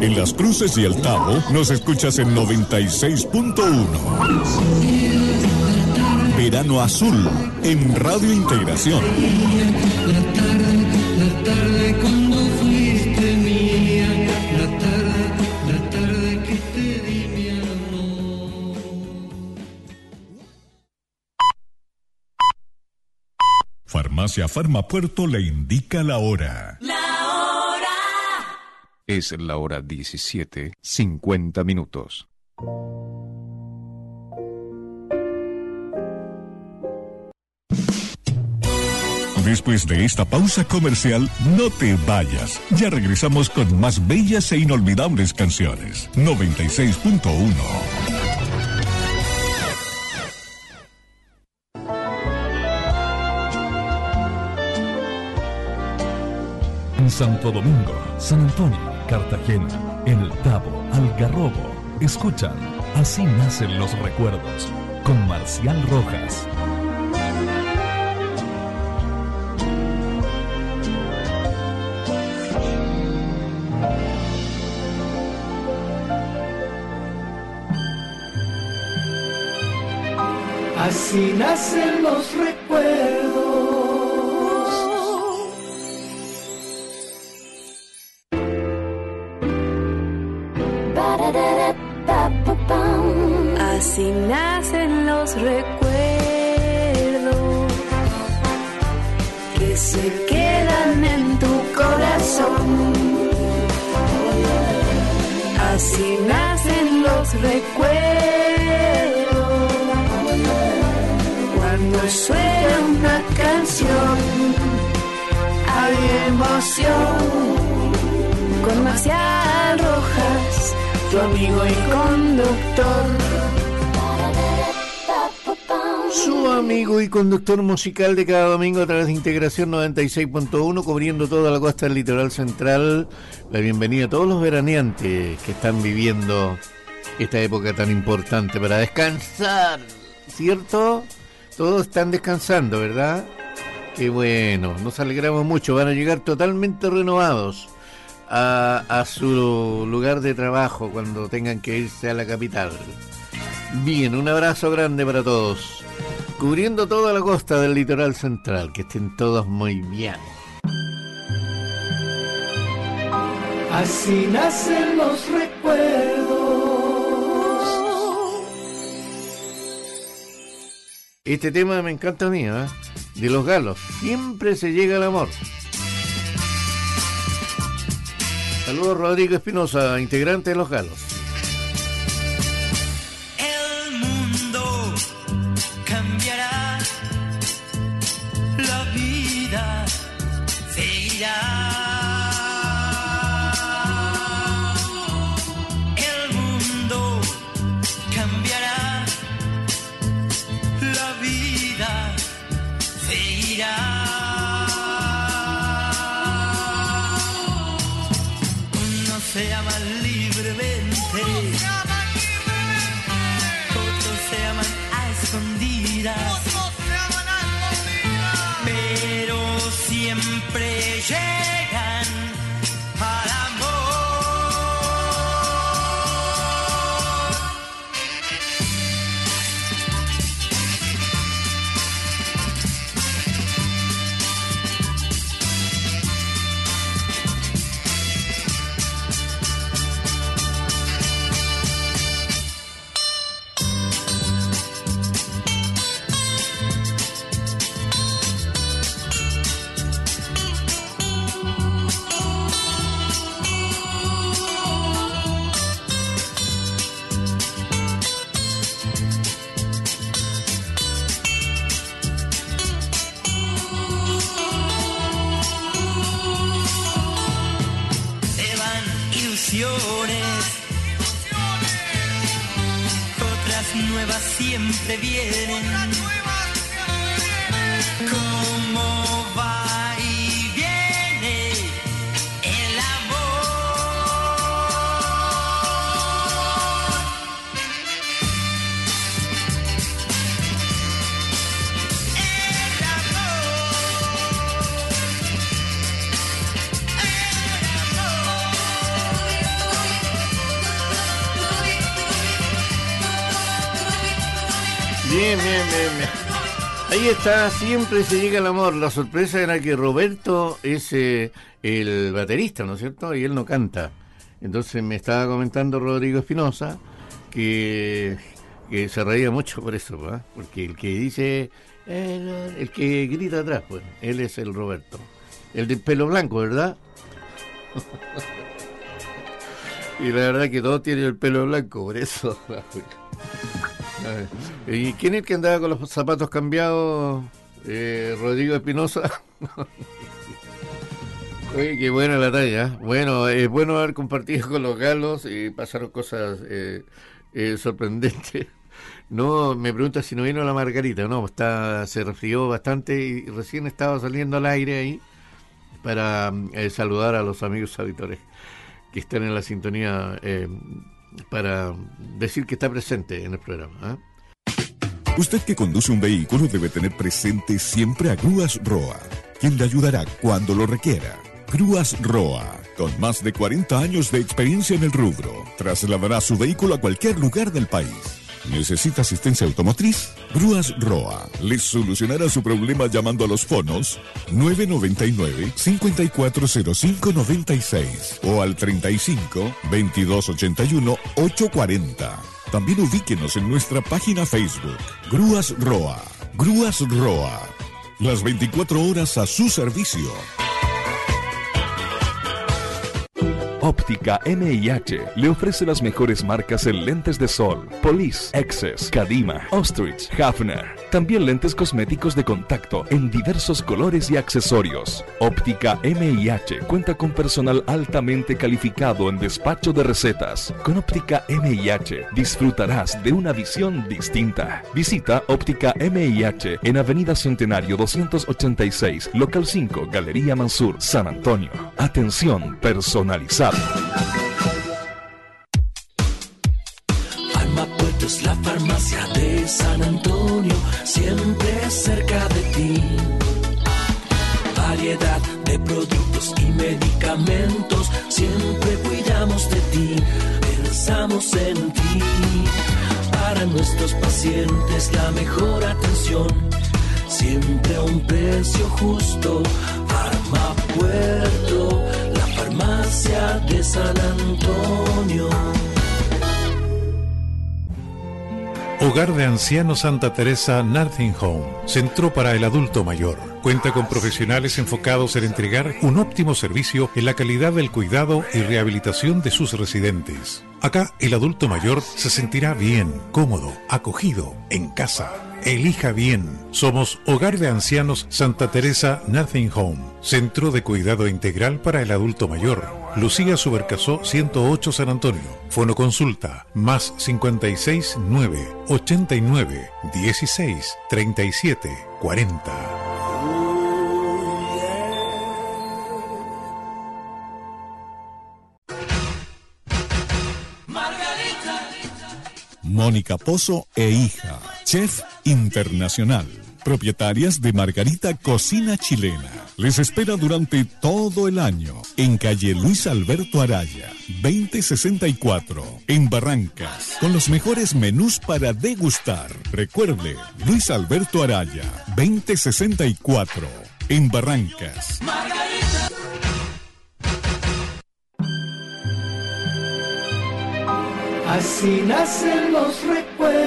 En Las Cruces y El Tabo nos escuchas en 96.1. Verano Azul en Radio Integración. La tarde cuando fuiste mía, la tarde que te di mi amor. Farmacia Farmapuerto le indica la hora. Es la hora 17:50. Después de esta pausa comercial, no te vayas. Ya regresamos con más bellas e inolvidables canciones. 96.1. En Santo Domingo, San Antonio, Cartagena, en El Tabo, Algarrobo, escuchan Así nacen los recuerdos, con Marcial Rojas. Así nacen los recuerdos. Así nacen los recuerdos que se quedan en tu corazón. Así nacen los recuerdos cuando suena una canción. Hay emoción con Marcial Rojas, tu amigo y conductor. Su amigo y conductor musical de cada domingo a través de Integración 96.1, cubriendo toda la costa del litoral central. La bienvenida a todos los veraneantes que están viviendo esta época tan importante para descansar, ¿cierto? Todos están descansando, ¿verdad? Qué bueno, nos alegramos mucho. Van a llegar totalmente renovados a su lugar de trabajo cuando tengan que irse a la capital. Bien, un abrazo grande para todos, cubriendo toda la costa del litoral central. Que estén todos muy bien. Así nacen los recuerdos. Este tema me encanta a mí, ¿eh? De Los Galos. Siempre se llega al amor. Saludos, Rodrigo Espinosa, integrante de Los Galos. El mundo cambiará, la vida seguirá. El mundo cambiará, la vida seguirá. Se aman libremente, otros se aman a escondidas, pero siempre llegan al amor. Otras nuevas siempre vienen. ¿Cómo va y viene el amor? El amor. Bien. Ahí está, siempre se llega al amor. La sorpresa era que Roberto es el baterista, ¿no es cierto? Y él no canta. Entonces me estaba comentando Rodrigo Espinosa que se reía mucho por eso, ¿eh? Porque el que dice, el que grita atrás, pues, él es el Roberto. El del pelo blanco, ¿verdad? Y la verdad que todos tienen el pelo blanco, por eso. ¿Y quién es el que andaba con los zapatos cambiados? Rodrigo Espinosa. Oye, qué buena la talla. Bueno, es bueno haber compartido con los galos y pasaron cosas sorprendentes. No, me pregunta si no vino la Margarita. No, se resfrió bastante y recién estaba saliendo al aire ahí para saludar a los amigos auditores que están en la sintonía, para decir que está presente en el programa. Usted que conduce un vehículo debe tener presente siempre a Grúas Roa, quien le ayudará cuando lo requiera. Grúas Roa, con más de 40 años de experiencia en el rubro, trasladará su vehículo a cualquier lugar del país. ¿Necesita asistencia automotriz? Grúas Roa les solucionará su problema llamando a los fonos 999-540596 o al 35-2281-840. También ubíquenos en nuestra página Facebook, Grúas Roa. Grúas Roa, las 24 horas a su servicio. Óptica MIH le ofrece las mejores marcas en lentes de sol: Police, Access, Kadima, Ostrich, Hafner. También lentes cosméticos de contacto en diversos colores y accesorios. Óptica MIH cuenta con personal altamente calificado en despacho de recetas. Con Óptica MIH disfrutarás de una visión distinta. Visita Óptica MIH en Avenida Centenario 286, Local 5, Galería Mansur, San Antonio. Atención personalizada. Farmapuertos, la farmacia de San Antonio, siempre cerca de ti. Variedad de productos y medicamentos, siempre cuidamos de ti, pensamos en ti. Para nuestros pacientes la mejor atención, siempre a un precio justo. Farmapuerto, la farmacia de San Antonio. Hogar de Ancianos Santa Teresa Nursing Home, centro para el adulto mayor. Cuenta con profesionales enfocados en entregar un óptimo servicio en la calidad del cuidado y rehabilitación de sus residentes. Acá el adulto mayor se sentirá bien, cómodo, acogido, en casa. Elija bien. Somos Hogar de Ancianos Santa Teresa Nursing Home, centro de cuidado integral para el adulto mayor. Lucía Subercasó 108 San Antonio. Fonoconsulta más 56 9 89 16 37 40. Mónica Pozo e hija, chef internacional, propietarias de Margarita Cocina Chilena. Les espera durante todo el año en calle Luis Alberto Araya, 2064, en Barrancas, con los mejores menús para degustar. Recuerde, Luis Alberto Araya, 2064, en Barrancas. Así nacen los recuerdos